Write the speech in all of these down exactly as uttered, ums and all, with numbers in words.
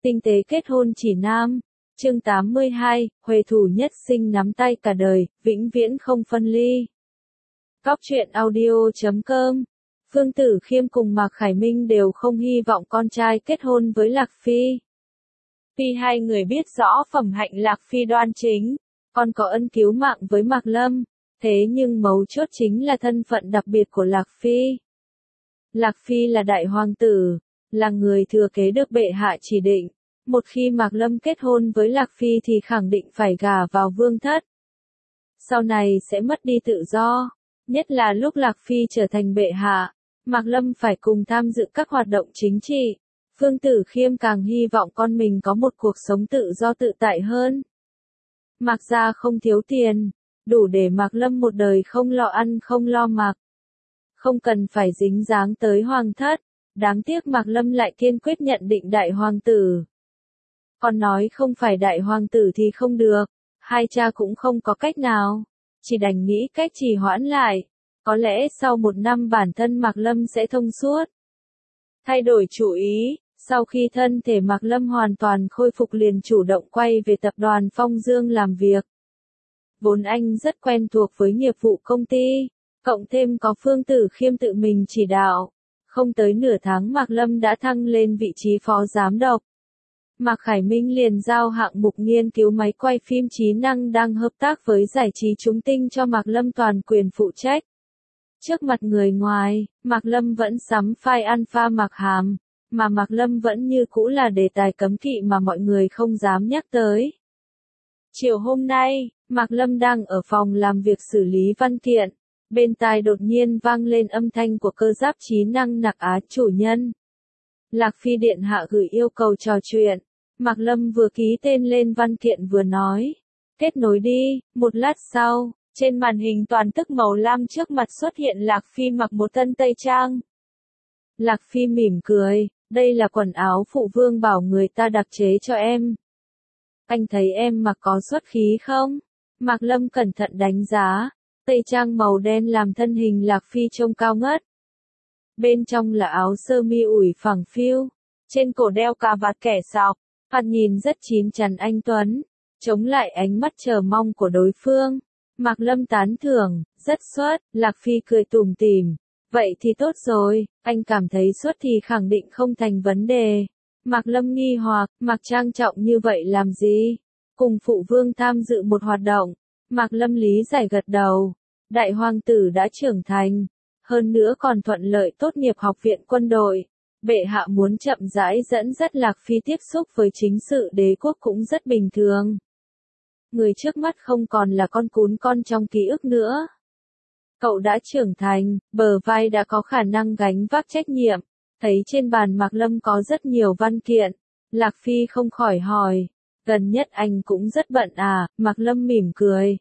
Tinh tế kết hôn chỉ nam. Chương tám mươi hai, huề thù nhất sinh nắm tay cả đời, vĩnh viễn không phân ly. Góc truyện audio chấm com. Phương Tử Khiêm cùng Mạc Khải Minh đều không hy vọng con trai kết hôn với Lạc Phi. Tuy hai người biết rõ phẩm hạnh Lạc Phi đoan chính, còn có ân cứu mạng với Mạc Lâm, thế nhưng mấu chốt chính là thân phận đặc biệt của Lạc Phi. Lạc Phi là đại hoàng tử, là người thừa kế được bệ hạ chỉ định. Một khi Mạc Lâm kết hôn với Lạc Phi thì khẳng định phải gả vào vương thất. Sau này sẽ mất đi tự do, nhất là lúc Lạc Phi trở thành bệ hạ, Mạc Lâm phải cùng tham dự các hoạt động chính trị. Phương Tử Khiêm càng hy vọng con mình có một cuộc sống tự do tự tại hơn. Mạc gia không thiếu tiền, đủ để Mạc Lâm một đời không lo ăn không lo mặc. Không cần phải dính dáng tới hoàng thất, đáng tiếc Mạc Lâm lại kiên quyết nhận định đại hoàng tử. Còn nói không phải đại hoàng tử thì không được, hai cha cũng không có cách nào, chỉ đành nghĩ cách trì hoãn lại, có lẽ sau một năm bản thân Mạc Lâm sẽ thông suốt. Thay đổi chủ ý, sau khi thân thể Mạc Lâm hoàn toàn khôi phục liền chủ động quay về tập đoàn Phong Dương làm việc. Vốn anh rất quen thuộc với nghiệp vụ công ty, cộng thêm có Phương Tử Khiêm tự mình chỉ đạo, không tới nửa tháng Mạc Lâm đã thăng lên vị trí phó giám đốc. Mạc Khải Minh liền giao hạng mục nghiên cứu máy quay phim trí năng đang hợp tác với giải trí Chúng Tinh cho Mạc Lâm toàn quyền phụ trách. Trước mặt người ngoài, Mạc Lâm vẫn sắm file alpha Mạc Hàm, mà Mạc Lâm vẫn như cũ là đề tài cấm kỵ mà mọi người không dám nhắc tới. Chiều hôm nay, Mạc Lâm đang ở phòng làm việc xử lý văn kiện, bên tai đột nhiên vang lên âm thanh của cơ giáp trí năng Nặc Á chủ nhân. Lạc Phi điện hạ gửi yêu cầu trò chuyện, Mạc Lâm vừa ký tên lên văn kiện vừa nói, kết nối đi. Một lát sau, trên màn hình toàn tức màu lam trước mặt xuất hiện Lạc Phi mặc một thân tây trang. Lạc Phi mỉm cười, đây là quần áo phụ vương bảo người ta đặc chế cho em. Anh thấy em mặc có xuất khí không? Mạc Lâm cẩn thận đánh giá, tây trang màu đen làm thân hình Lạc Phi trông cao ngất. Bên trong là áo sơ mi ủi phẳng phiu, trên cổ đeo cà vạt kẻ sọc, thoạt nhìn rất chín chắn anh tuấn, chống lại ánh mắt chờ mong của đối phương. Mạc Lâm tán thưởng, rất xuất, Lạc Phi cười tủm tỉm, vậy thì tốt rồi, anh cảm thấy xuất thì khẳng định không thành vấn đề. Mạc Lâm nghi hoặc, mặc trang trọng như vậy làm gì? Cùng phụ vương tham dự một hoạt động. Mạc Lâm lý giải gật đầu, đại hoàng tử đã trưởng thành. Hơn nữa còn thuận lợi tốt nghiệp học viện quân đội, bệ hạ muốn chậm rãi dẫn dắt Lạc Phi tiếp xúc với chính sự đế quốc cũng rất bình thường. Người trước mắt không còn là con cún con trong ký ức nữa. Cậu đã trưởng thành, bờ vai đã có khả năng gánh vác trách nhiệm, thấy trên bàn Mạc Lâm có rất nhiều văn kiện, Lạc Phi không khỏi hỏi, gần nhất anh cũng rất bận à? Mạc Lâm mỉm cười.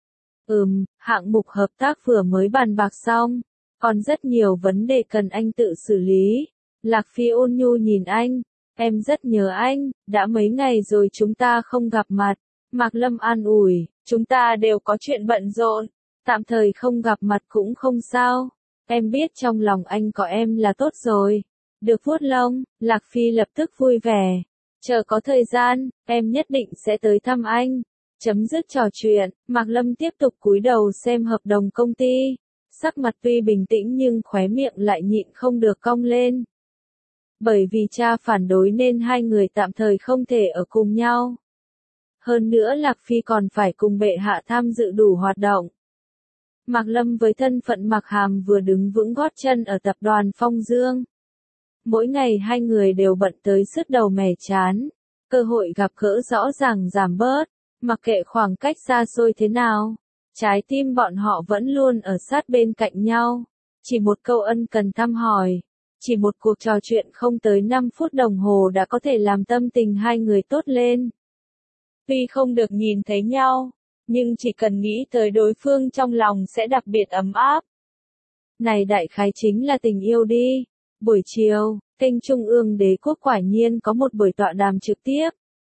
Ừm, hạng mục hợp tác vừa mới bàn bạc xong. Còn rất nhiều vấn đề cần anh tự xử lý. Lạc Phi ôn nhu nhìn anh, em rất nhớ anh, đã mấy ngày rồi chúng ta không gặp mặt. Mạc Lâm an ủi, chúng ta đều có chuyện bận rộn, tạm thời không gặp mặt cũng không sao. Em biết trong lòng anh có em là tốt rồi. Được vuốt lông, Lạc Phi lập tức vui vẻ. Chờ có thời gian, em nhất định sẽ tới thăm anh. Chấm dứt trò chuyện, Mạc Lâm tiếp tục cúi đầu xem hợp đồng công ty. Sắc mặt tuy bình tĩnh nhưng khóe miệng lại nhịn không được cong lên. Bởi vì cha phản đối nên hai người tạm thời không thể ở cùng nhau. Hơn nữa Lạc Phi còn phải cùng bệ hạ tham dự đủ hoạt động. Mạc Lâm với thân phận Mạc Hàm vừa đứng vững gót chân ở tập đoàn Phong Dương. Mỗi ngày hai người đều bận tới sứt đầu mẻ chán, cơ hội gặp gỡ rõ ràng giảm bớt, mặc kệ khoảng cách xa xôi thế nào. Trái tim bọn họ vẫn luôn ở sát bên cạnh nhau. Chỉ một câu ân cần thăm hỏi, chỉ một cuộc trò chuyện không tới năm phút đồng hồ đã có thể làm tâm tình hai người tốt lên. Tuy không được nhìn thấy nhau, nhưng chỉ cần nghĩ tới đối phương trong lòng sẽ đặc biệt ấm áp. Này đại khái chính là tình yêu đi. Buổi chiều, kênh Trung ương Đế quốc quả nhiên có một buổi tọa đàm trực tiếp.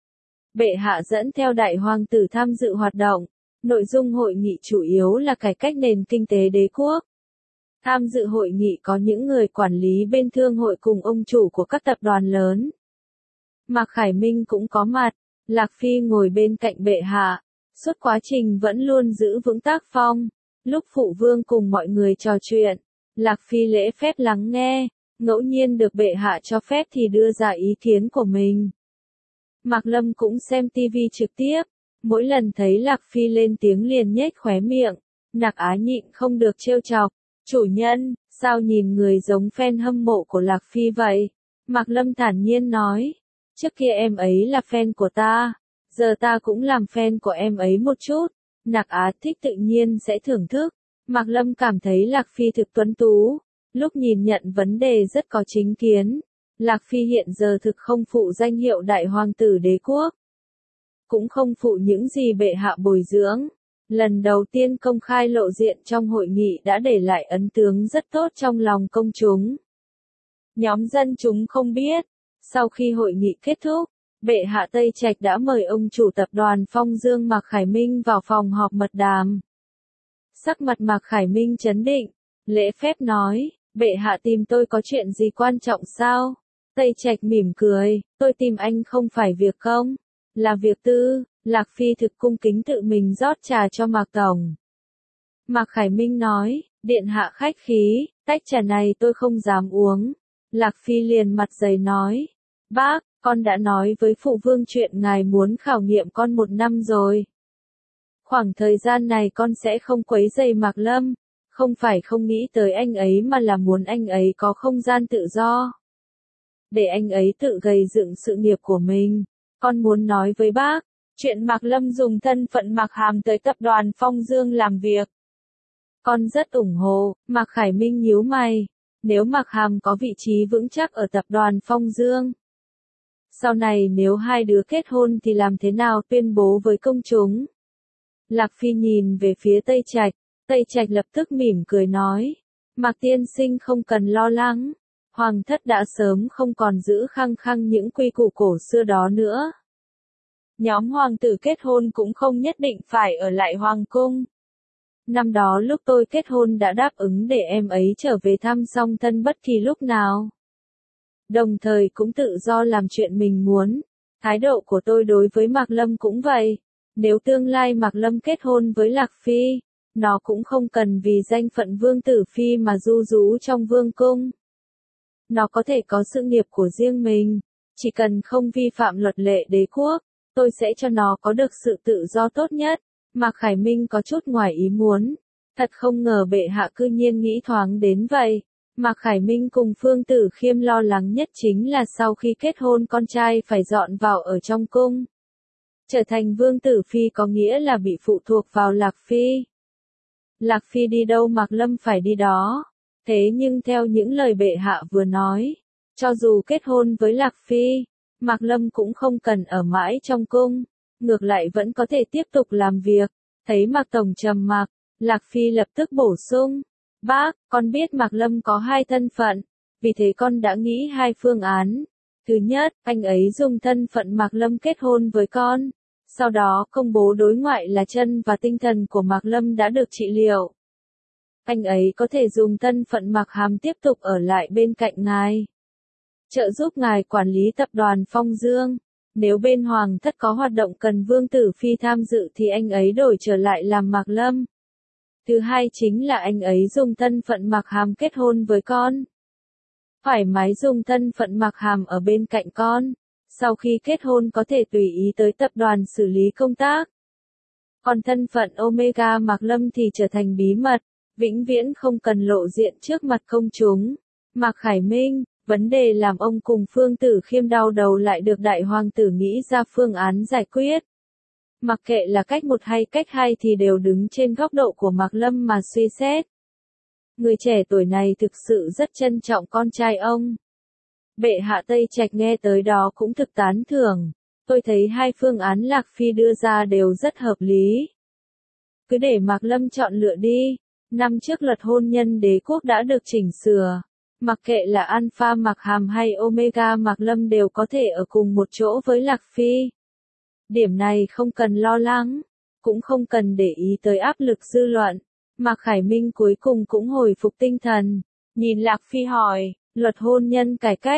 Bệ hạ dẫn theo đại hoàng tử tham dự hoạt động. Nội dung hội nghị chủ yếu là cải cách nền kinh tế đế quốc. Tham dự hội nghị có những người quản lý bên thương hội cùng ông chủ của các tập đoàn lớn. Mạc Khải Minh cũng có mặt, Lạc Phi ngồi bên cạnh bệ hạ, suốt quá trình vẫn luôn giữ vững tác phong. Lúc phụ vương cùng mọi người trò chuyện, Lạc Phi lễ phép lắng nghe, ngẫu nhiên được bệ hạ cho phép thì đưa ra ý kiến của mình. Mạc Lâm cũng xem tivi trực tiếp, mỗi lần thấy Lạc Phi lên tiếng liền nhếch khóe miệng, Nặc Á nhịn không được trêu chọc, chủ nhân, sao nhìn người giống fan hâm mộ của Lạc Phi vậy? Mạc Lâm thản nhiên nói, trước kia em ấy là fan của ta, giờ ta cũng làm fan của em ấy một chút. Nặc Á thích tự nhiên sẽ thưởng thức. Mạc Lâm cảm thấy Lạc Phi thực tuấn tú, lúc nhìn nhận vấn đề rất có chính kiến. Lạc Phi hiện giờ thực không phụ danh hiệu đại hoàng tử đế quốc, cũng không phụ những gì bệ hạ bồi dưỡng. Lần đầu tiên công khai lộ diện trong hội nghị đã để lại ấn tượng rất tốt trong lòng công chúng. Nhóm dân chúng không biết, sau khi hội nghị kết thúc, bệ hạ Tây Trạch đã mời ông chủ tập đoàn Phong Dương Mạc Khải Minh vào phòng họp mật đàm. Sắc mặt Mạc Khải Minh trấn định, lễ phép nói, bệ hạ tìm tôi có chuyện gì quan trọng sao? Tây Trạch mỉm cười, tôi tìm anh không phải việc công, là việc tư. Lạc Phi thực cung kính tự mình rót trà cho Mạc Tổng. Mạc Khải Minh nói, điện hạ khách khí, tách trà này tôi không dám uống. Lạc Phi liền mặt dày nói, bác, con đã nói với phụ vương chuyện ngài muốn khảo nghiệm con một năm rồi. Khoảng thời gian này con sẽ không quấy rầy Mạc Lâm, không phải không nghĩ tới anh ấy mà là muốn anh ấy có không gian tự do. Để anh ấy tự gây dựng sự nghiệp của mình, con muốn nói với bác, chuyện Mạc Lâm dùng thân phận Mạc Hàm tới tập đoàn Phong Dương làm việc. Con rất ủng hộ. Mạc Khải Minh nhíu mày, nếu Mạc Hàm có vị trí vững chắc ở tập đoàn Phong Dương, sau này nếu hai đứa kết hôn thì làm thế nào tuyên bố với công chúng? Lạc Phi nhìn về phía Tây Trạch, Tây Trạch lập tức mỉm cười nói, Mạc tiên sinh không cần lo lắng, hoàng thất đã sớm không còn giữ khăng khăng những quy củ cổ xưa đó nữa. Nhóm hoàng tử kết hôn cũng không nhất định phải ở lại hoàng cung. Năm đó lúc tôi kết hôn đã đáp ứng để em ấy trở về thăm song thân bất kỳ lúc nào. Đồng thời cũng tự do làm chuyện mình muốn. Thái độ của tôi đối với Mạc Lâm cũng vậy. Nếu tương lai Mạc Lâm kết hôn với Lạc Phi, nó cũng không cần vì danh phận vương tử phi mà du rú trong vương cung. Nó có thể có sự nghiệp của riêng mình, chỉ cần không vi phạm luật lệ đế quốc, tôi sẽ cho nó có được sự tự do tốt nhất. Mạc Khải Minh có chút ngoài ý muốn, thật không ngờ bệ hạ cư nhiên nghĩ thoáng đến vậy. Mạc Khải Minh cùng Phương Tử Khiêm lo lắng nhất chính là sau khi kết hôn con trai phải dọn vào ở trong cung. Trở thành vương tử phi có nghĩa là bị phụ thuộc vào Lạc Phi. Lạc Phi đi đâu Mạc Lâm phải đi đó. Thế nhưng theo những lời bệ hạ vừa nói, cho dù kết hôn với Lạc Phi, Mạc Lâm cũng không cần ở mãi trong cung, ngược lại vẫn có thể tiếp tục làm việc. Thấy Mạc Tổng trầm mặc, Lạc Phi lập tức bổ sung, bác, con biết Mạc Lâm có hai thân phận, vì thế con đã nghĩ hai phương án. Thứ nhất, anh ấy dùng thân phận Mạc Lâm kết hôn với con, sau đó công bố đối ngoại là chân và tinh thần của Mạc Lâm đã được trị liệu. Anh ấy có thể dùng thân phận Mạc Hàm tiếp tục ở lại bên cạnh ngài, trợ giúp ngài quản lý tập đoàn Phong Dương. Nếu bên hoàng thất có hoạt động cần vương tử phi tham dự thì anh ấy đổi trở lại làm Mạc Lâm. Thứ hai chính là anh ấy dùng thân phận Mạc Hàm kết hôn với con. Thoải mái dùng thân phận Mạc Hàm ở bên cạnh con. Sau khi kết hôn có thể tùy ý tới tập đoàn xử lý công tác. Còn thân phận Omega Mạc Lâm thì trở thành bí mật, vĩnh viễn không cần lộ diện trước mặt công chúng. Mạc Khải Minh, vấn đề làm ông cùng Phương Tử Khiêm đau đầu lại được đại hoàng tử nghĩ ra phương án giải quyết. Mặc kệ là cách một hay cách hai thì đều đứng trên góc độ của Mạc Lâm mà suy xét. Người trẻ tuổi này thực sự rất trân trọng con trai ông. Bệ hạ Tây Trạch nghe tới đó cũng thực tán thưởng. Tôi thấy hai phương án Lạc Phi đưa ra đều rất hợp lý. Cứ để Mạc Lâm chọn lựa đi. Năm trước luật hôn nhân đế quốc đã được chỉnh sửa. Mặc kệ là Alpha Mạc Hàm hay Omega Mạc Lâm đều có thể ở cùng một chỗ với Lạc Phi. Điểm này không cần lo lắng, cũng không cần để ý tới áp lực dư luận. Mạc Khải Minh cuối cùng cũng hồi phục tinh thần, nhìn Lạc Phi hỏi, luật hôn nhân cải cách,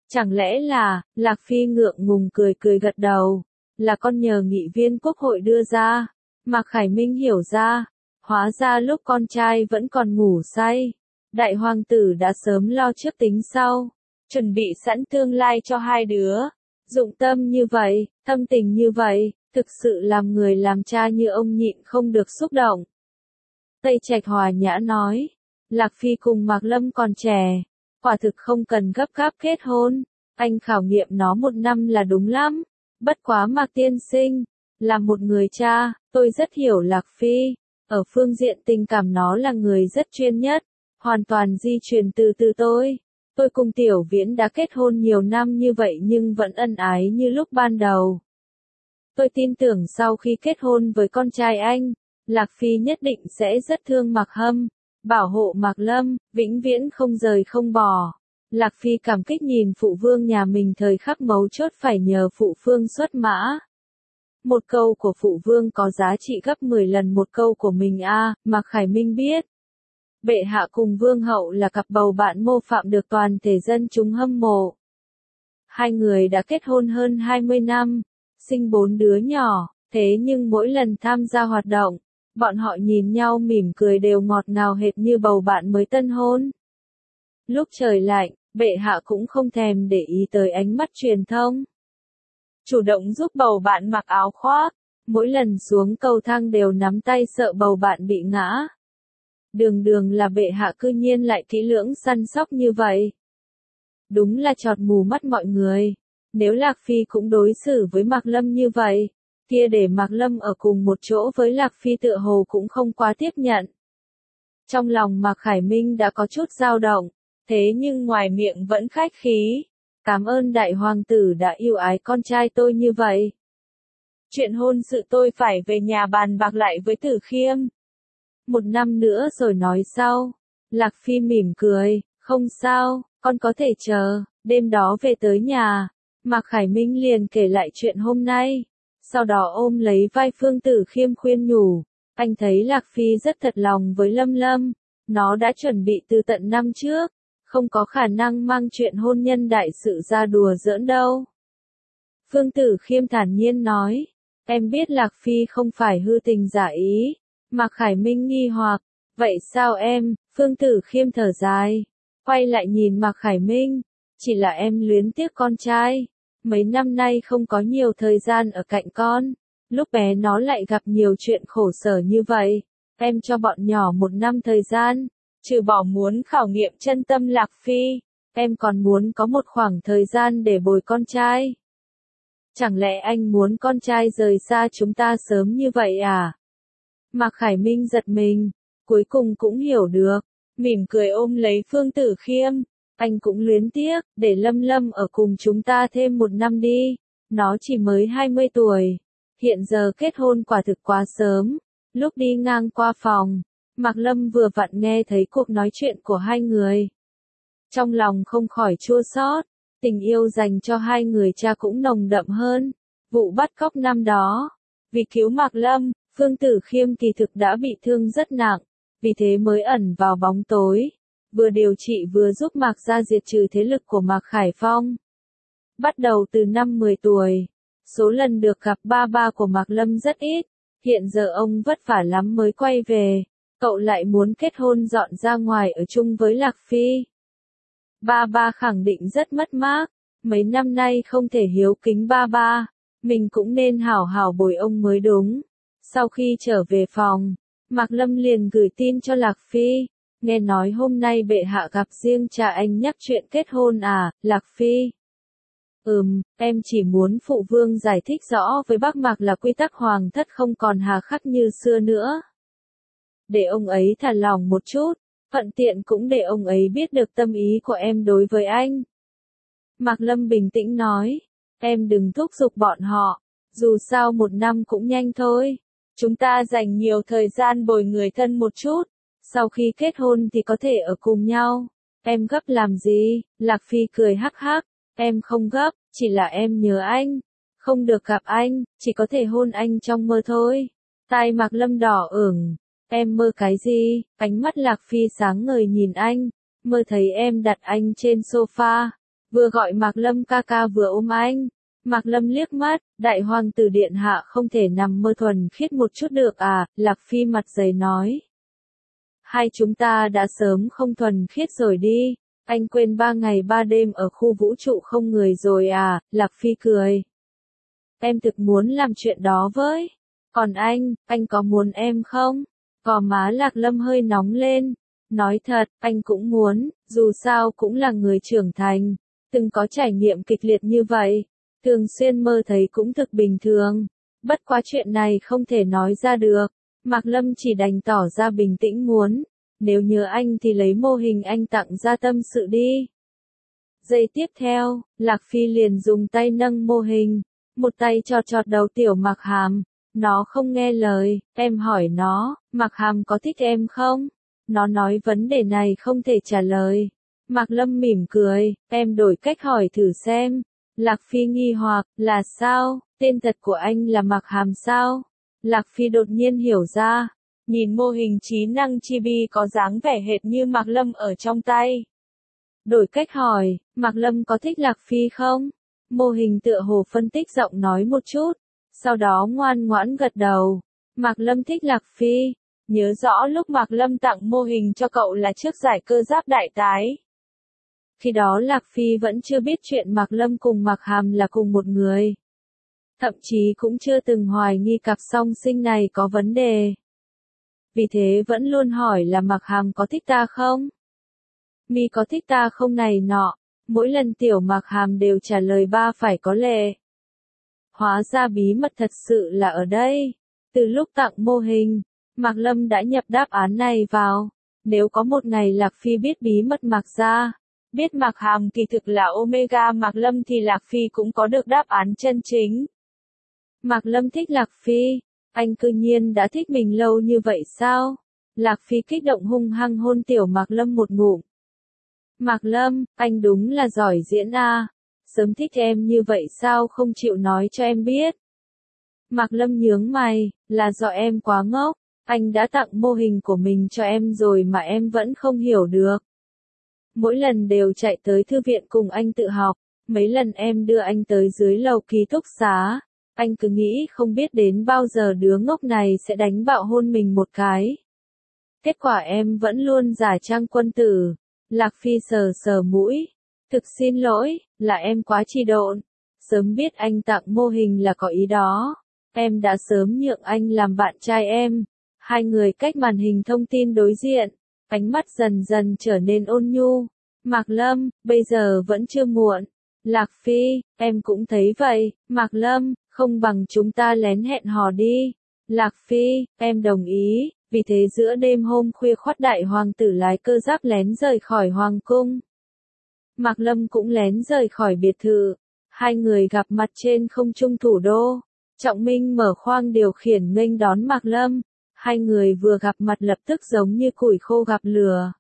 Chẳng lẽ là, Lạc Phi ngượng ngùng cười cười gật đầu, là con nhờ nghị viên quốc hội đưa ra. Mạc Khải Minh hiểu ra, hóa ra lúc con trai vẫn còn ngủ say, đại hoàng tử đã sớm lo trước tính sau, chuẩn bị sẵn tương lai cho hai đứa. Dụng tâm như vậy, thâm tình như vậy, thực sự làm người làm cha như ông nhịn không được xúc động. Tây Trạch hòa nhã nói, Lạc Phi cùng Mạc Lâm còn trẻ, quả thực không cần gấp gáp kết hôn, anh khảo nghiệm nó một năm là đúng lắm. Bất quá Mạc tiên sinh, là một người cha, tôi rất hiểu Lạc Phi, ở phương diện tình cảm nó là người rất chuyên nhất, hoàn toàn di truyền từ từ tôi. Tôi cùng Tiểu Viễn đã kết hôn nhiều năm như vậy nhưng vẫn ân ái như lúc ban đầu. Tôi tin tưởng sau khi kết hôn với con trai anh, Lạc Phi nhất định sẽ rất thương Mạc Hâm, bảo hộ Mạc Lâm, vĩnh viễn không rời không bỏ. Lạc Phi cảm kích nhìn phụ vương nhà mình thời khắc mấu chốt phải nhờ phụ vương xuất mã. Một câu của phụ vương có giá trị gấp mười lần một câu của mình a. À, Mạc Khải Minh biết. Bệ hạ cùng vương hậu là cặp bầu bạn mô phạm được toàn thể dân chúng hâm mộ. Hai người đã kết hôn hơn hai mươi năm, sinh bốn đứa nhỏ, thế nhưng mỗi lần tham gia hoạt động, bọn họ nhìn nhau mỉm cười đều ngọt ngào hệt như bầu bạn mới tân hôn. Lúc trời lạnh, bệ hạ cũng không thèm để ý tới ánh mắt truyền thông. Chủ động giúp bầu bạn mặc áo khoác, mỗi lần xuống cầu thang đều nắm tay sợ bầu bạn bị ngã. Đường đường là bệ hạ cư nhiên lại kỹ lưỡng săn sóc như vậy. Đúng là chọt mù mắt mọi người. Nếu Lạc Phi cũng đối xử với Mạc Lâm như vậy, kia để Mạc Lâm ở cùng một chỗ với Lạc Phi tựa hồ cũng không quá tiếp nhận. Trong lòng Mạc Khải Minh đã có chút dao động, thế nhưng ngoài miệng vẫn khách khí. Cảm ơn đại hoàng tử đã yêu ái con trai tôi như vậy. Chuyện hôn sự tôi phải về nhà bàn bạc lại với Tử Khiêm. Một năm nữa rồi nói sau. Lạc Phi mỉm cười, không sao, con có thể chờ, đêm đó về tới nhà. Mạc Khải Minh liền kể lại chuyện hôm nay. Sau đó ôm lấy vai Phương Tử Khiêm khuyên nhủ. Anh thấy Lạc Phi rất thật lòng với Lâm Lâm. Nó đã chuẩn bị từ tận năm trước. Không có khả năng mang chuyện hôn nhân đại sự ra đùa giỡn đâu. Phương Tử Khiêm thản nhiên nói. Em biết Lạc Phi không phải hư tình giả ý. Mạc Khải Minh nghi hoặc. Vậy sao em? Phương Tử Khiêm thở dài. Quay lại nhìn Mạc Khải Minh. Chỉ là em luyến tiếc con trai. Mấy năm nay không có nhiều thời gian ở cạnh con. Lúc bé nó lại gặp nhiều chuyện khổ sở như vậy. Em cho bọn nhỏ một năm thời gian. Trừ bỏ muốn khảo nghiệm chân tâm Lạc Phi, em còn muốn có một khoảng thời gian để bồi con trai. Chẳng lẽ anh muốn con trai rời xa chúng ta sớm như vậy à? Mạc Khải Minh giật mình, cuối cùng cũng hiểu được, mỉm cười ôm lấy Phương Tử Khiêm. Anh cũng luyến tiếc, để Lâm Lâm ở cùng chúng ta thêm một năm đi. Nó chỉ mới hai mươi tuổi, hiện giờ kết hôn quả thực quá sớm. Lúc đi ngang qua phòng, Mạc Lâm vừa vặn nghe thấy cuộc nói chuyện của hai người. Trong lòng không khỏi chua xót, tình yêu dành cho hai người cha cũng nồng đậm hơn. Vụ bắt cóc năm đó, vì cứu Mạc Lâm, Phương Tử Khiêm kỳ thực đã bị thương rất nặng, vì thế mới ẩn vào bóng tối, vừa điều trị vừa giúp Mạc gia diệt trừ thế lực của Mạc Khải Phong. Bắt đầu từ năm mười tuổi, số lần được gặp ba ba của Mạc Lâm rất ít, hiện giờ ông vất vả lắm mới quay về. Cậu lại muốn kết hôn dọn ra ngoài ở chung với Lạc Phi. Ba ba khẳng định rất mất mát, mấy năm nay không thể hiếu kính ba ba, mình cũng nên hảo hảo bồi ông mới đúng. Sau khi trở về phòng, Mạc Lâm liền gửi tin cho Lạc Phi, nghe nói hôm nay bệ hạ gặp riêng cha anh nhắc chuyện kết hôn à, Lạc Phi. Ừm, em chỉ muốn phụ vương giải thích rõ với bác Mạc là quy tắc hoàng thất không còn hà khắc như xưa nữa. Để ông ấy thả lòng một chút, thuận tiện cũng để ông ấy biết được tâm ý của em đối với anh. Mạc Lâm bình tĩnh nói, em đừng thúc giục bọn họ, dù sao một năm cũng nhanh thôi. Chúng ta dành nhiều thời gian bồi người thân một chút, sau khi kết hôn thì có thể ở cùng nhau. Em gấp làm gì? Lạc Phi cười hắc hắc, em không gấp, chỉ là em nhớ anh. Không được gặp anh, chỉ có thể hôn anh trong mơ thôi. Tai Mạc Lâm đỏ ửng. Em mơ cái gì? Ánh mắt Lạc Phi sáng ngời nhìn anh, mơ thấy em đặt anh trên sofa, vừa gọi Mạc Lâm ca ca vừa ôm anh. Mạc Lâm liếc mắt, đại hoàng tử điện hạ không thể nằm mơ thuần khiết một chút được à, Lạc Phi mặt dày nói. Hai chúng ta đã sớm không thuần khiết rồi đi, anh quên ba ngày ba đêm ở khu vũ trụ không người rồi à, Lạc Phi cười. Em thực muốn làm chuyện đó với. Còn anh, anh có muốn em không? Gò má Lạc Lâm hơi nóng lên. Nói thật, anh cũng muốn, dù sao cũng là người trưởng thành. Từng có trải nghiệm kịch liệt như vậy. Thường xuyên mơ thấy cũng thực bình thường. Bất quá chuyện này không thể nói ra được. Mạc Lâm chỉ đành tỏ ra bình tĩnh muốn. Nếu nhớ anh thì lấy mô hình anh tặng ra tâm sự đi. Giây tiếp theo, Lạc Phi liền dùng tay nâng mô hình. Một tay chọt chọt đầu tiểu Mạc Hàm. Nó không nghe lời, em hỏi nó, Mạc Hàm có thích em không? Nó nói vấn đề này không thể trả lời. Mạc Lâm mỉm cười, em đổi cách hỏi thử xem. Lạc Phi nghi hoặc, là sao, tên thật của anh là Mạc Hàm sao? Lạc Phi đột nhiên hiểu ra, nhìn mô hình trí năng chibi có dáng vẻ hệt như Mạc Lâm ở trong tay. Đổi cách hỏi, Mạc Lâm có thích Lạc Phi không? Mô hình tựa hồ phân tích giọng nói một chút, sau đó ngoan ngoãn gật đầu. Mạc Lâm thích Lạc Phi, nhớ rõ lúc Mạc Lâm tặng mô hình cho cậu là trước giải cơ giáp đại tái. Khi đó Lạc Phi vẫn chưa biết chuyện Mạc Lâm cùng Mạc Hàm là cùng một người. Thậm chí cũng chưa từng hoài nghi cặp song sinh này có vấn đề. Vì thế vẫn luôn hỏi là Mạc Hàm có thích ta không? Mi có thích ta không này nọ. Mỗi lần tiểu Mạc Hàm đều trả lời ba phải có lệ. Hóa ra bí mật thật sự là ở đây. Từ lúc tặng mô hình, Mạc Lâm đã nhập đáp án này vào. Nếu có một ngày Lạc Phi biết bí mật Mạc gia, biết Mạc Hàm kỳ thực là Omega Mạc Lâm thì Lạc Phi cũng có được đáp án chân chính. Mạc Lâm thích Lạc Phi, anh cư nhiên đã thích mình lâu như vậy sao? Lạc Phi kích động hung hăng hôn tiểu Mạc Lâm một ngụm. Mạc Lâm, anh đúng là giỏi diễn a. Sớm thích em như vậy sao không chịu nói cho em biết? Mạc Lâm nhướng mày, là do em quá ngốc, anh đã tặng mô hình của mình cho em rồi mà em vẫn không hiểu được. Mỗi lần đều chạy tới thư viện cùng anh tự học, mấy lần em đưa anh tới dưới lầu ký túc xá, anh cứ nghĩ không biết đến bao giờ đứa ngốc này sẽ đánh bạo hôn mình một cái. Kết quả em vẫn luôn giả trang quân tử. Lạc Phi sờ sờ mũi. Thực xin lỗi, là em quá trì độn. Sớm biết anh tặng mô hình là có ý đó. Em đã sớm nhượng anh làm bạn trai em. Hai người cách màn hình thông tin đối diện. Ánh mắt dần dần trở nên ôn nhu. Mạc Lâm, bây giờ vẫn chưa muộn. Lạc Phi, em cũng thấy vậy. Mạc Lâm, không bằng chúng ta lén hẹn hò đi. Lạc Phi, em đồng ý. Vì thế giữa đêm hôm khuya khoắt đại hoàng tử lái cơ giáp lén rời khỏi hoàng cung. Mạc Lâm cũng lén rời khỏi biệt thự. Hai người gặp mặt trên không trung thủ đô. Trọng Minh mở khoang điều khiển nghênh đón Mạc Lâm. Hai người vừa gặp mặt lập tức giống như củi khô gặp lửa.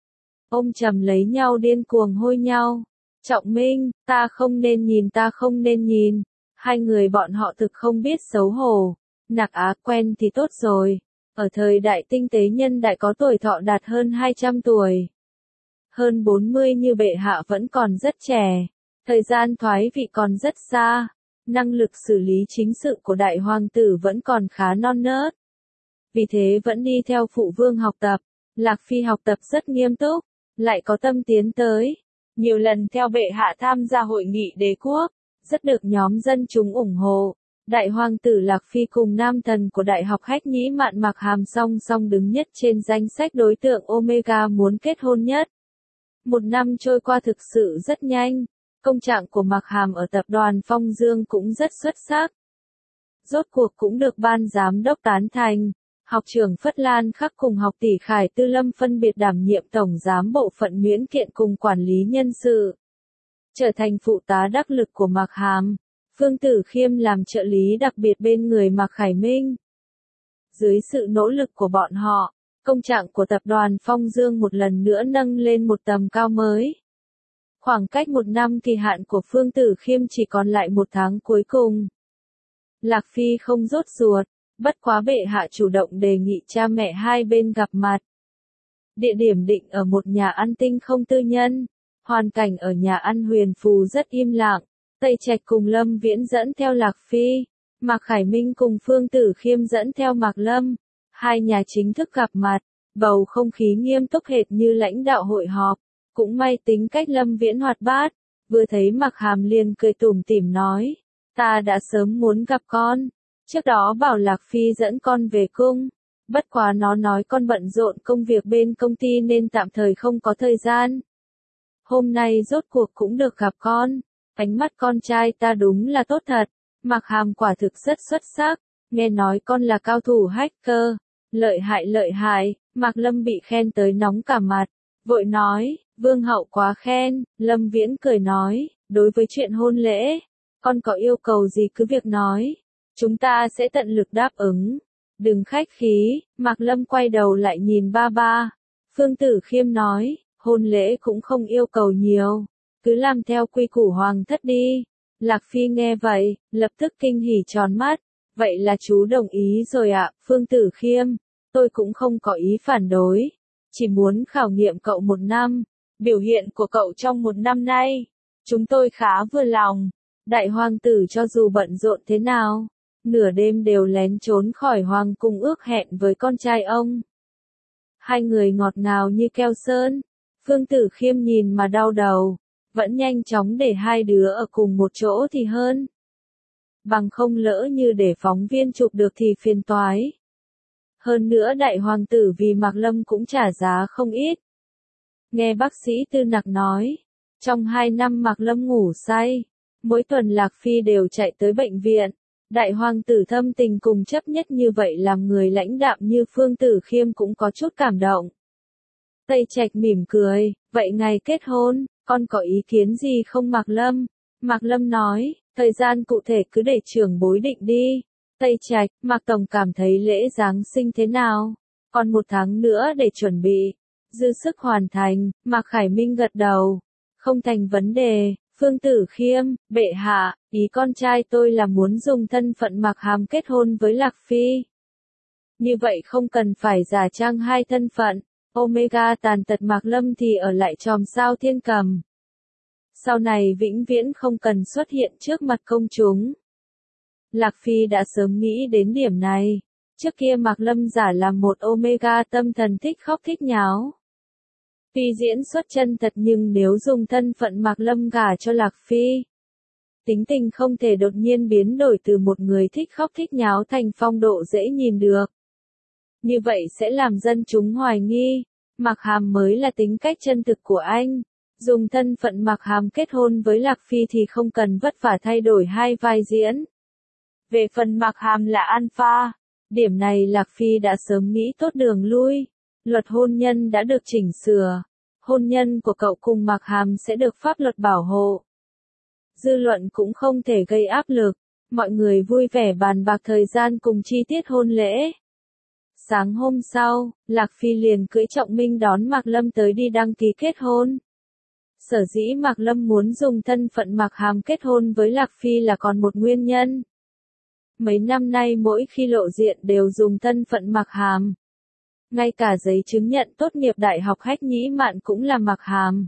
Ôm chầm lấy nhau điên cuồng hôi nhau. Trọng Minh, ta không nên nhìn ta không nên nhìn. Hai người bọn họ thực không biết xấu hổ. Nặc Á quen thì tốt rồi. Ở thời đại tinh tế nhân đại có tuổi thọ đạt hơn hai trăm tuổi. Hơn bốn mươi như bệ hạ vẫn còn rất trẻ. Thời gian thoái vị còn rất xa. Năng lực xử lý chính sự của đại hoàng tử vẫn còn khá non nớt. Vì thế vẫn đi theo phụ vương học tập. Lạc Phi học tập rất nghiêm túc, lại có tâm tiến tới. Nhiều lần theo bệ hạ tham gia hội nghị đế quốc, rất được nhóm dân chúng ủng hộ. Đại hoàng tử Lạc Phi cùng nam thần của Đại học Hách Nhĩ Mạn Mạc Hàm song song đứng nhất trên danh sách đối tượng Omega muốn kết hôn nhất. Một năm trôi qua thực sự rất nhanh, công trạng của Mạc Hàm ở tập đoàn Phong Dương cũng rất xuất sắc. Rốt cuộc cũng được ban giám đốc tán thành. Học trưởng Phất Lan Khắc cùng học tỷ Khải Tư Lâm phân biệt đảm nhiệm tổng giám bộ phận Nguyễn Kiện cùng quản lý nhân sự. Trở thành phụ tá đắc lực của Mạc Hàm. Phương Tử Khiêm làm trợ lý đặc biệt bên người Mạc Khải Minh. Dưới sự nỗ lực của bọn họ, công trạng của tập đoàn Phong Dương một lần nữa nâng lên một tầm cao mới. Khoảng cách một năm kỳ hạn của Phương Tử Khiêm chỉ còn lại một tháng cuối cùng. Lạc Phi không rốt ruột, bất quá bệ hạ chủ động đề nghị cha mẹ hai bên gặp mặt. Địa điểm định ở một nhà ăn tinh không tư nhân. Hoàn cảnh ở nhà ăn Huyền Phù rất im lặng, Tây Trạch cùng Lâm Viễn dẫn theo Lạc Phi, Mạc Khải Minh cùng Phương Tử Khiêm dẫn theo Mạc Lâm. Hai nhà chính thức gặp mặt, bầu không khí nghiêm túc hệt như lãnh đạo hội họp. Cũng may tính cách Lâm Viễn hoạt bát, vừa thấy Mạc Hàm liền cười tủm tỉm nói, ta đã sớm muốn gặp con, trước đó bảo Lạc Phi dẫn con về cung, bất quá nó nói con bận rộn công việc bên công ty nên tạm thời không có thời gian. Hôm nay rốt cuộc cũng được gặp con, ánh mắt con trai ta đúng là tốt thật, Mạc Hàm quả thực rất xuất sắc, nghe nói con là cao thủ hacker, lợi hại lợi hại, Mạc Lâm bị khen tới nóng cả mặt, vội nói, Vương hậu quá khen, Lâm Viễn cười nói, đối với chuyện hôn lễ, con có yêu cầu gì cứ việc nói, chúng ta sẽ tận lực đáp ứng, đừng khách khí, Mạc Lâm quay đầu lại nhìn ba ba, Phương Tử Khiêm nói, hôn lễ cũng không yêu cầu nhiều, cứ làm theo quy củ hoàng thất đi. Lạc Phi nghe vậy, lập tức kinh hỉ tròn mắt, vậy là chú đồng ý rồi ạ, Phương Tử Khiêm, tôi cũng không có ý phản đối, chỉ muốn khảo nghiệm cậu một năm, biểu hiện của cậu trong một năm nay, chúng tôi khá vừa lòng, đại hoàng tử cho dù bận rộn thế nào, nửa đêm đều lén trốn khỏi hoàng cung ước hẹn với con trai ông. Hai người ngọt ngào như keo sơn, Phương Tử Khiêm nhìn mà đau đầu. Vẫn nhanh chóng để hai đứa ở cùng một chỗ thì hơn. Bằng không lỡ như để phóng viên chụp được thì phiền toái. Hơn nữa đại hoàng tử vì Mạc Lâm cũng trả giá không ít. Nghe bác sĩ Tư Nặc nói, trong hai năm Mạc Lâm ngủ say, mỗi tuần Lạc Phi đều chạy tới bệnh viện. Đại hoàng tử thâm tình cùng chấp nhất như vậy làm người lãnh đạm như Phương Tử Khiêm cũng có chút cảm động. Tây Trạch mỉm cười, vậy ngày kết hôn, con có ý kiến gì không Mạc Lâm? Mạc Lâm nói, thời gian cụ thể cứ để trưởng bối định đi. Tây Trạch, Mạc Tổng cảm thấy lễ Giáng sinh thế nào? Còn một tháng nữa để chuẩn bị. Dư sức hoàn thành, Mạc Khải Minh gật đầu. Không thành vấn đề, Phương Tử Khiêm, bệ hạ, ý con trai tôi là muốn dùng thân phận Mạc Hàm kết hôn với Lạc Phi. Như vậy không cần phải giả trang hai thân phận. Omega tàn tật Mạc Lâm thì ở lại chòm sao Thiên Cầm. Sau này vĩnh viễn không cần xuất hiện trước mặt công chúng. Lạc Phi đã sớm nghĩ đến điểm này. Trước kia Mạc Lâm giả làm một Omega tâm thần thích khóc thích nháo. Tuy diễn xuất chân thật nhưng nếu dùng thân phận Mạc Lâm gả cho Lạc Phi, tính tình không thể đột nhiên biến đổi từ một người thích khóc thích nháo thành phong độ dễ nhìn được. Như vậy sẽ làm dân chúng hoài nghi, Mạc Hàm mới là tính cách chân thực của anh. Dùng thân phận Mạc Hàm kết hôn với Lạc Phi thì không cần vất vả thay đổi hai vai diễn. Về phần Mạc Hàm là alpha, điểm này Lạc Phi đã sớm nghĩ tốt đường lui. Luật hôn nhân đã được chỉnh sửa. Hôn nhân của cậu cùng Mạc Hàm sẽ được pháp luật bảo hộ. Dư luận cũng không thể gây áp lực. Mọi người vui vẻ bàn bạc thời gian cùng chi tiết hôn lễ. Sáng hôm sau, Lạc Phi liền cưỡi Trọng Minh đón Mạc Lâm tới đi đăng ký kết hôn. Sở dĩ Mạc Lâm muốn dùng thân phận Mạc Hàm kết hôn với Lạc Phi là còn một nguyên nhân. Mấy năm nay mỗi khi lộ diện đều dùng thân phận Mạc Hàm. Ngay cả giấy chứng nhận tốt nghiệp đại học Hách Nhĩ Mạn cũng là Mạc Hàm.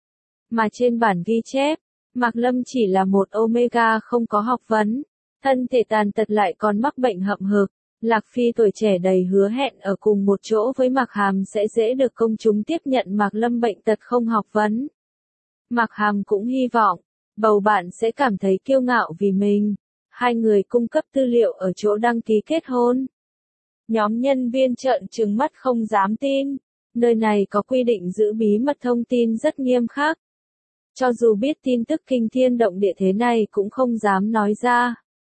Mà trên bản ghi chép, Mạc Lâm chỉ là một Omega không có học vấn, thân thể tàn tật lại còn mắc bệnh hậm hực. Lạc Phi tuổi trẻ đầy hứa hẹn ở cùng một chỗ với Mạc Hàm sẽ dễ được công chúng tiếp nhận Mạc Lâm bệnh tật không học vấn. Mạc Hàm cũng hy vọng, bầu bạn sẽ cảm thấy kiêu ngạo vì mình. Hai người cung cấp tư liệu ở chỗ đăng ký kết hôn. Nhóm nhân viên trợn trừng mắt không dám tin. Nơi này có quy định giữ bí mật thông tin rất nghiêm khắc. Cho dù biết tin tức kinh thiên động địa thế này cũng không dám nói ra.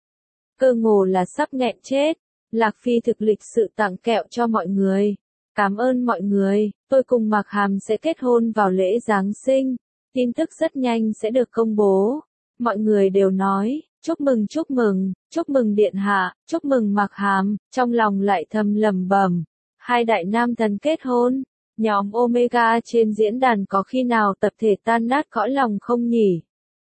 Cơ ngồ là sắp nghẹn chết. Lạc Phi thực lịch sự tặng kẹo cho mọi người. Cảm ơn mọi người, tôi cùng Mạc Hàm sẽ kết hôn vào lễ Giáng sinh. Tin tức rất nhanh sẽ được công bố. Mọi người đều nói, chúc mừng chúc mừng, chúc mừng điện hạ, chúc mừng Mạc Hàm, trong lòng lại thầm lẩm bẩm. Hai đại nam thần kết hôn, nhóm Omega trên diễn đàn có khi nào tập thể tan nát cõi lòng không nhỉ?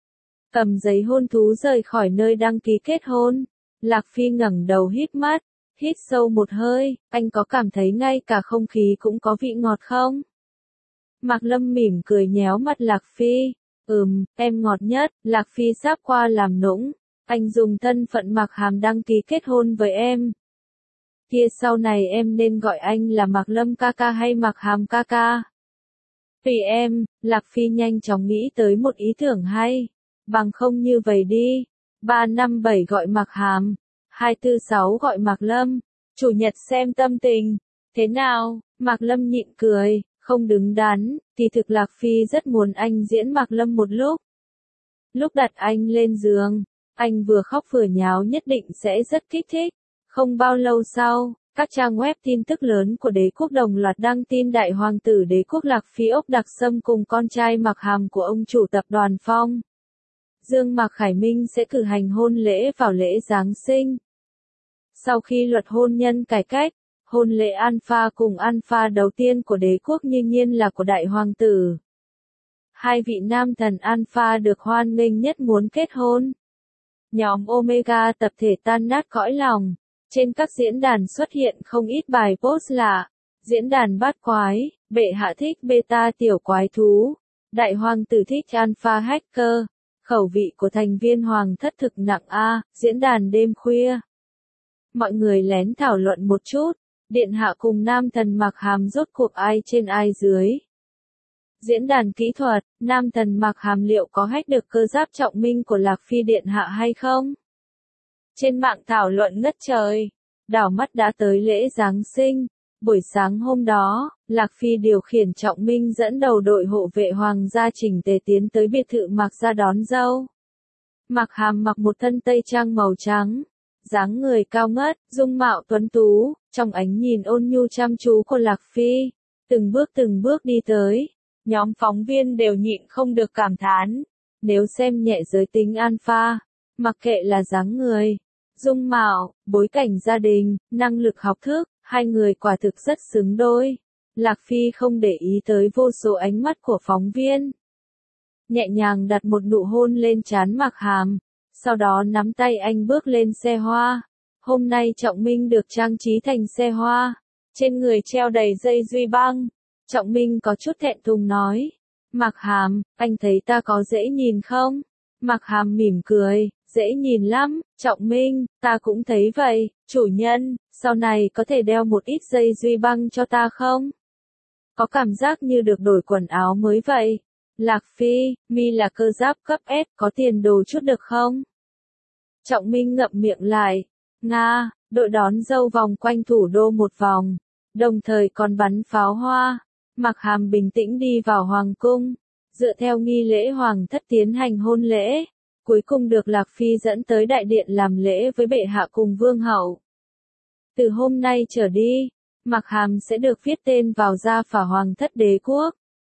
Cầm giấy hôn thú rời khỏi nơi đăng ký kết hôn. Lạc Phi ngẩng đầu híp mắt, hít sâu một hơi, anh có cảm thấy ngay cả không khí cũng có vị ngọt không? Mạc Lâm mỉm cười nhéo mặt Lạc Phi. Ừm, em ngọt nhất. Lạc Phi sáp qua làm nũng. Anh dùng thân phận Mạc Hàm đăng ký kết hôn với em. Kia sau này em nên gọi anh là Mạc Lâm ca ca hay Mạc Hàm ca ca? Tùy em. Lạc Phi nhanh chóng nghĩ tới một ý tưởng hay. Bằng không như vậy đi. ba năm bảy gọi Mạc Hàm. hai tư sáu gọi Mạc Lâm. Chủ nhật xem tâm tình. Thế nào? Mạc Lâm nhịn cười, không đứng đắn. Kỳ thực Lạc Phi rất muốn anh diễn Mạc Lâm một lúc. Lúc đặt anh lên giường, anh vừa khóc vừa nháo nhất định sẽ rất kích thích. Không bao lâu sau, các trang web tin tức lớn của đế quốc đồng loạt đăng tin đại hoàng tử đế quốc Lạc Phi Ốc Đặc Sâm cùng con trai Mạc Hàm của ông chủ tập đoàn Phong Dương Mạc Khải Minh sẽ cử hành hôn lễ vào lễ Giáng sinh. Sau khi luật hôn nhân cải cách, hôn lễ Alpha cùng Alpha đầu tiên của đế quốc nhiên nhiên là của đại hoàng tử. Hai vị nam thần Alpha được hoan nghênh nhất muốn kết hôn. Nhóm Omega tập thể tan nát cõi lòng. Trên các diễn đàn xuất hiện không ít bài post lạ. Diễn đàn bát quái, bệ hạ thích beta tiểu quái thú. Đại hoàng tử thích Alpha hacker. Khẩu vị của thành viên hoàng thất thực nặng a. Diễn đàn đêm khuya. Mọi người lén thảo luận một chút. Điện hạ cùng nam thần Mạc Hàm rốt cuộc ai trên ai dưới. Diễn đàn kỹ thuật, nam thần Mạc Hàm liệu có hack được cơ giáp trọng minh của Lạc Phi điện hạ hay không? Trên mạng thảo luận ngất trời. Đảo mắt đã tới lễ Giáng sinh. Buổi sáng hôm đó, Lạc Phi điều khiển trọng minh dẫn đầu đội hộ vệ hoàng gia chỉnh tề tiến tới biệt thự Mạc gia đón dâu. Mạc Hàm mặc một thân tây trang màu trắng. Dáng người cao ngất, dung mạo tuấn tú, trong ánh nhìn ôn nhu chăm chú của Lạc Phi. Từng bước từng bước đi tới. Nhóm phóng viên đều nhịn không được cảm thán. Nếu xem nhẹ giới tính Alpha, mặc kệ là dáng người, dung mạo, bối cảnh gia đình, năng lực học thức, hai người quả thực rất xứng đôi. Lạc Phi không để ý tới vô số ánh mắt của phóng viên. Nhẹ nhàng đặt một nụ hôn lên trán Mạc Hàm, sau đó nắm tay anh bước lên xe hoa. Hôm nay Trọng Minh được trang trí thành xe hoa, trên người treo đầy dây duy băng. Trọng Minh có chút thẹn thùng nói, Mạc Hàm, anh thấy ta có dễ nhìn không? Mạc Hàm mỉm cười, dễ nhìn lắm. Trọng Minh, ta cũng thấy vậy. Chủ nhân, sau này có thể đeo một ít dây duy băng cho ta không? Có cảm giác như được đổi quần áo mới vậy. Lạc Phi, mi là cơ giáp cấp S, có tiền đồ chút được không? Trọng Minh ngậm miệng lại. Nga, đội đón dâu vòng quanh thủ đô một vòng, đồng thời còn bắn pháo hoa. Mạc Hàm bình tĩnh đi vào hoàng cung, dựa theo nghi lễ hoàng thất tiến hành hôn lễ, cuối cùng được Lạc Phi dẫn tới đại điện làm lễ với bệ hạ cùng vương hậu. Từ hôm nay trở đi, Mạc Hàm sẽ được viết tên vào gia phả hoàng thất đế quốc.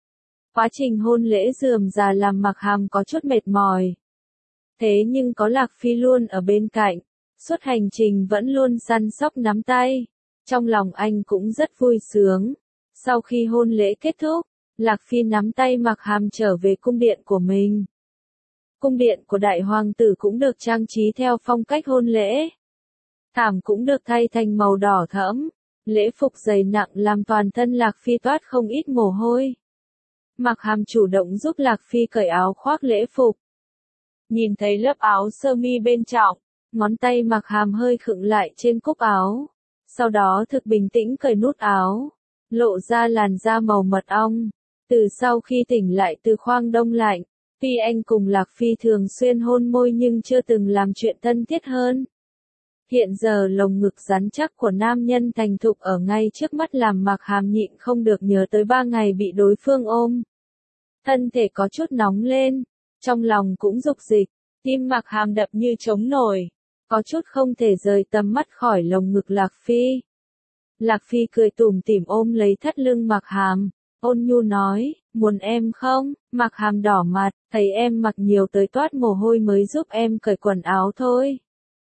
Quá trình hôn lễ rườm rà làm Mạc Hàm có chút mệt mỏi. Thế nhưng có Lạc Phi luôn ở bên cạnh, suốt hành trình vẫn luôn săn sóc nắm tay. Trong lòng anh cũng rất vui sướng. Sau khi hôn lễ kết thúc, Lạc Phi nắm tay Mạc Hàm trở về cung điện của mình. Cung điện của đại hoàng tử cũng được trang trí theo phong cách hôn lễ. Thảm cũng được thay thành màu đỏ thẫm. Lễ phục dày nặng làm toàn thân Lạc Phi toát không ít mồ hôi. Mạc Hàm chủ động giúp Lạc Phi cởi áo khoác lễ phục. Nhìn thấy lớp áo sơ mi bên trong, ngón tay Mạc Hàm hơi khựng lại trên cúc áo. Sau đó thực bình tĩnh cởi nút áo, lộ ra làn da màu mật ong. Từ sau khi tỉnh lại từ khoang đông lạnh, tuy anh cùng Lạc Phi thường xuyên hôn môi nhưng chưa từng làm chuyện thân thiết hơn. Hiện giờ lồng ngực rắn chắc của nam nhân thành thục ở ngay trước mắt làm Mạc Hàm nhịn không được nhớ tới ba ngày bị đối phương ôm. Thân thể có chút nóng lên, trong lòng cũng dục dịch, tim Mạc Hàm đập như trống nổi, có chút không thể rời tầm mắt khỏi lồng ngực Lạc Phi. Lạc Phi cười tủm tỉm ôm lấy thắt lưng Mạc Hàm, ôn nhu nói, muốn em không? Mạc Hàm đỏ mặt, thấy em mặc nhiều tới toát mồ hôi mới giúp em cởi quần áo thôi.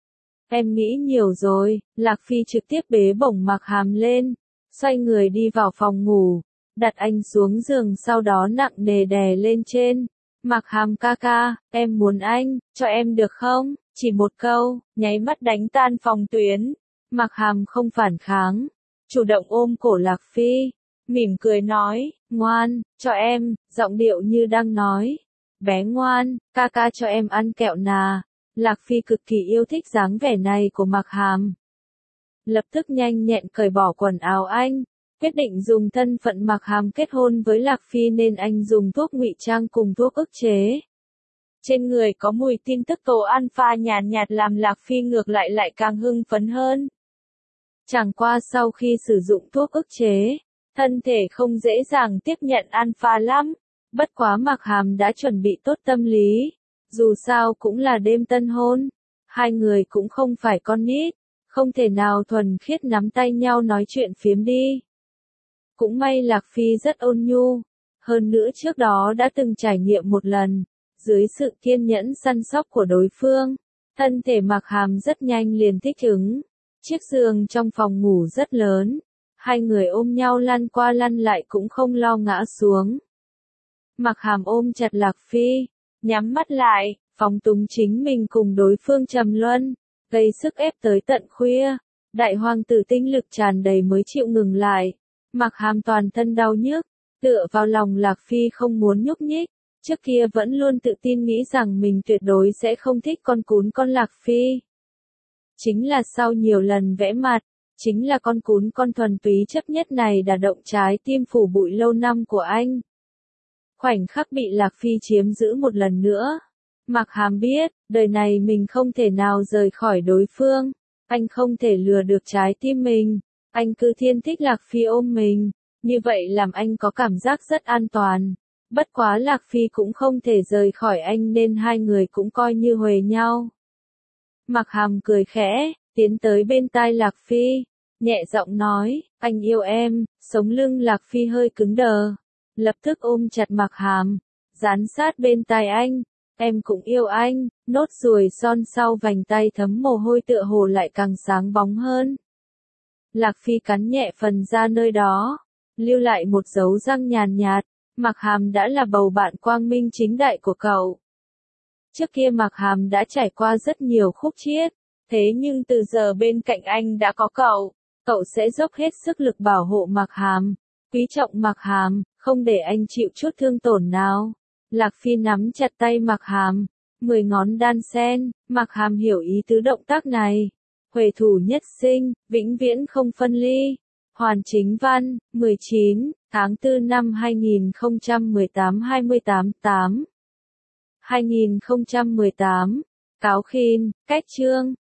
Em nghĩ nhiều rồi. Lạc Phi trực tiếp bế bổng Mạc Hàm lên, xoay người đi vào phòng ngủ, đặt anh xuống giường sau đó nặng nề đè lên trên. Mạc Hàm ca ca, em muốn anh, cho em được không? Chỉ một câu, nháy mắt đánh tan phòng tuyến. Mạc Hàm không phản kháng, chủ động ôm cổ Lạc Phi. mỉm cười nói, ngoan, cho em, giọng điệu như đang nói, bé ngoan, ca ca cho em ăn kẹo nà. Lạc Phi cực kỳ yêu thích dáng vẻ này của Mạc Hàm. Lập tức nhanh nhẹn cởi bỏ quần áo anh, quyết định dùng thân phận Mạc Hàm kết hôn với Lạc Phi nên anh dùng thuốc ngụy trang cùng thuốc ức chế. Trên người có mùi tin tức tố alpha nhàn nhạt làm Lạc Phi ngược lại lại càng hưng phấn hơn. Chẳng qua sau khi sử dụng thuốc ức chế, thân thể không dễ dàng tiếp nhận alpha lắm, bất quá Mạc Hàm đã chuẩn bị tốt tâm lý, dù sao cũng là đêm tân hôn, hai người cũng không phải con nít, không thể nào thuần khiết nắm tay nhau nói chuyện phiếm đi. Cũng may Lạc Phi rất ôn nhu, hơn nữa trước đó đã từng trải nghiệm một lần, dưới sự kiên nhẫn săn sóc của đối phương, thân thể Mạc Hàm rất nhanh liền thích ứng. Chiếc giường trong phòng ngủ rất lớn, hai người ôm nhau lăn qua lăn lại cũng không lo ngã xuống. Mạc Hàm ôm chặt Lạc Phi, nhắm mắt lại, phóng túng chính mình cùng đối phương trầm luân, gây sức ép tới tận khuya. Đại hoàng tử tinh lực tràn đầy mới chịu ngừng lại. Mạc Hàm toàn thân đau nhức, tựa vào lòng Lạc Phi không muốn nhúc nhích. Trước kia vẫn luôn tự tin nghĩ rằng mình tuyệt đối sẽ không thích con cún con Lạc Phi. Chính là sau nhiều lần vẽ mặt, chính là con cún con thuần túy chấp nhất này đã động trái tim phủ bụi lâu năm của anh. Khoảnh khắc bị Lạc Phi chiếm giữ một lần nữa. Mạc Hàm biết, đời này mình không thể nào rời khỏi đối phương. Anh không thể lừa được trái tim mình. Anh cứ thiên thích Lạc Phi ôm mình. Như vậy làm anh có cảm giác rất an toàn. Bất quá Lạc Phi cũng không thể rời khỏi anh nên hai người cũng coi như huề nhau. Mạc Hàm cười khẽ, tiến tới bên tai Lạc Phi, nhẹ giọng nói, anh yêu em. Sống lưng Lạc Phi hơi cứng đờ, lập tức ôm chặt Mạc Hàm, dán sát bên tai anh, em cũng yêu anh. Nốt ruồi son sau vành tay thấm mồ hôi tựa hồ lại càng sáng bóng hơn. Lạc Phi cắn nhẹ phần da nơi đó, lưu lại một dấu răng nhàn nhạt. Mạc Hàm đã là bầu bạn quang minh chính đại của cậu. Trước kia Mạc Hàm đã trải qua rất nhiều khúc chiết, thế nhưng từ giờ bên cạnh anh đã có cậu, cậu sẽ dốc hết sức lực bảo hộ Mạc Hàm, quý trọng Mạc Hàm, không để anh chịu chút thương tổn nào. Lạc Phi nắm chặt tay Mạc Hàm, mười ngón đan sen. Mạc Hàm hiểu ý tứ động tác này. Huệ thủ nhất sinh, vĩnh viễn không phân ly. Hoàn Chính Văn, mười chín, tháng tư năm hai nghìn không trăm mười tám hai mươi tám, tám hai nghìn không trăm mười tám. Cáo Khin, cách chương.